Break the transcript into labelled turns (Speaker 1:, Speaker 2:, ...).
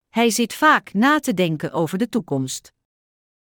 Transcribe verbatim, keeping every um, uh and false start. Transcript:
Speaker 1: Hij zit vaak na te denken over de toekomst.